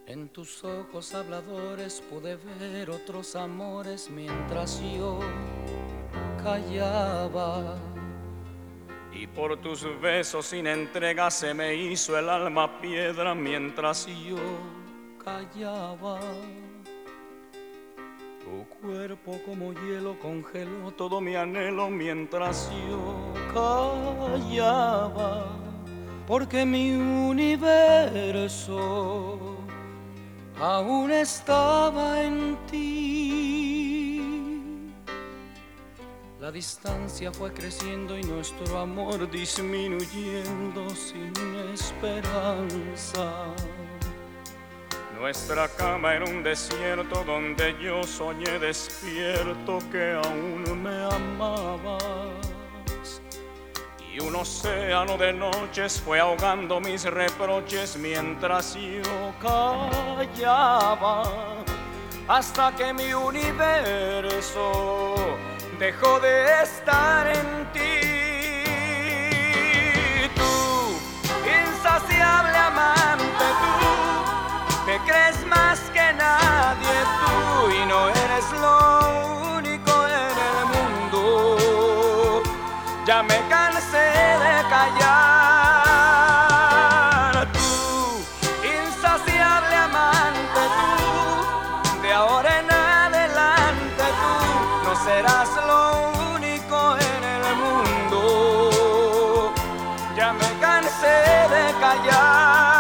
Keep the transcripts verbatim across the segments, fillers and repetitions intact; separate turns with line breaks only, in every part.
En tus ojos habladores pude ver otros amores mientras yo callaba. Y por tus besos sin entrega se me hizo el alma piedra mientras yo callaba. Tu cuerpo como hielo congeló todo mi anhelo mientras yo callaba. Porque mi universo aún estaba en ti. La distancia fue creciendo y nuestro amor disminuyendo sin esperanza. Nuestra cama era un desierto donde yo soñé despierto que aún me amabas. Y un océano de noches fue ahogando mis reproches mientras yo callaba. Hasta que mi universo dejó de estar en ti. Tú, insaciable amante, tú te crees más que nadie, tú, y no eres lo único en el mundo. Ya me cansé de callar. Tú, insaciable amante, tú, de ahora en adelante tú no serás lo único en el mundo. Ya me cansé de callar.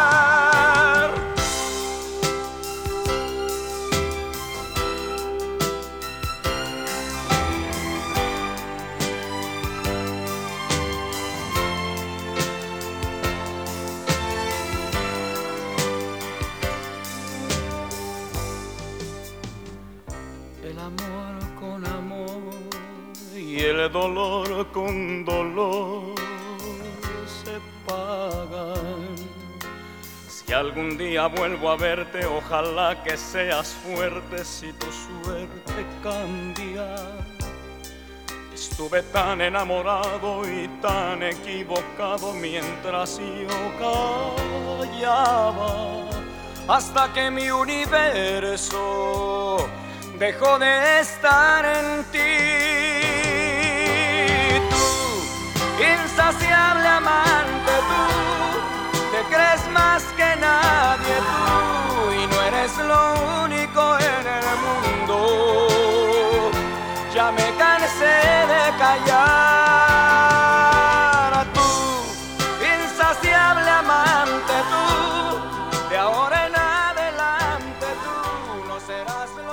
El amor con amor y el dolor con dolor se pagan. Si algún día vuelvo a verte, ojalá que seas fuerte si tu suerte cambia. Estuve tan enamorado y tan equivocado mientras yo callaba. Hasta que mi universo dejó de estar en ti. Tú, insaciable amante, tú te crees más que nadie, tú, y no eres lo único en el mundo. Ya me cansé de callar. Tú, insaciable amante, tú, de ahora en adelante tú no serás lo